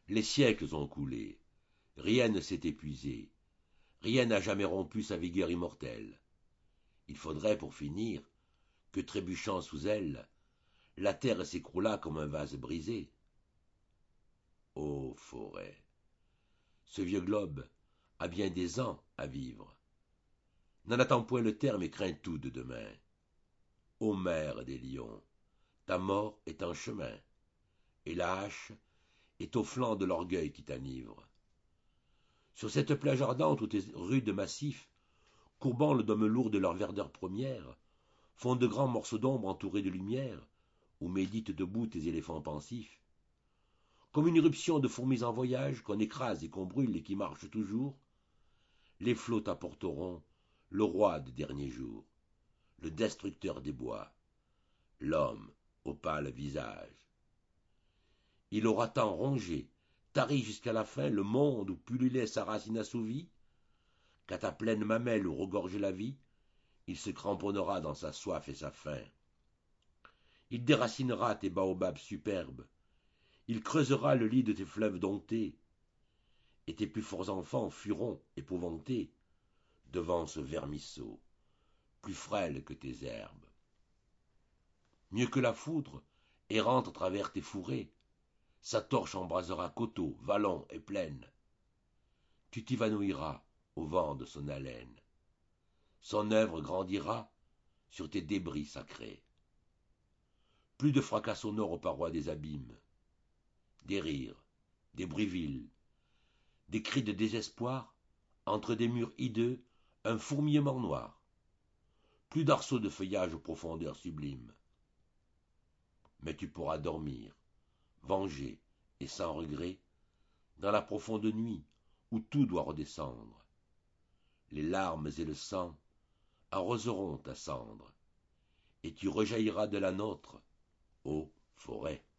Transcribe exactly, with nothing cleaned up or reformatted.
Les siècles ont coulé, rien ne s'est épuisé, rien n'a jamais rompu sa vigueur immortelle. Il faudrait, pour finir, que trébuchant sous elle, la terre s'écroulât comme un vase brisé. Ô forêt, ce vieux globe a bien des ans à vivre. N'en attends point le terme et crains tout de demain. Ô mère des lions, ta mort est en chemin, et la hache est au flanc de l'orgueil qui t'enivre. Sur cette plage ardente où tes rudes massifs, courbant le dôme lourd de leur verdeur première, font de grands morceaux d'ombre entourés de lumière, où méditent debout tes éléphants pensifs, comme une éruption de fourmis en voyage qu'on écrase et qu'on brûle et qui marche toujours, les flots t'apporteront le roi des derniers jours, le destructeur des bois, l'homme au pâle visage. Il aura tant rongé, tari jusqu'à la fin le monde où pullulait sa race inassouvie, qu'à ta pleine mamelle où regorgeait la vie, il se cramponnera dans sa soif et sa faim. Il déracinera tes baobabs superbes, il creusera le lit de tes fleuves domptés, et tes plus forts enfants fuiront, épouvantés, devant ce vermisseau, plus frêle que tes herbes. Mieux que la foudre, errante à travers tes fourrés, sa torche embrasera coteaux, vallons et plaines. Tu t'évanouiras au vent de son haleine. Son œuvre grandira sur tes débris sacrés. Plus de fracas sonores aux parois des abîmes, des rires, des bruits vils, des cris de désespoir, entre des murs hideux, un fourmillement noir. Plus d'arceaux de feuillage aux profondeurs sublimes. Mais tu pourras dormir, vengé et sans regret, dans la profonde nuit où tout doit redescendre. Les larmes et le sang arroseront ta cendre, et tu rejailliras de la nôtre, ô forêt.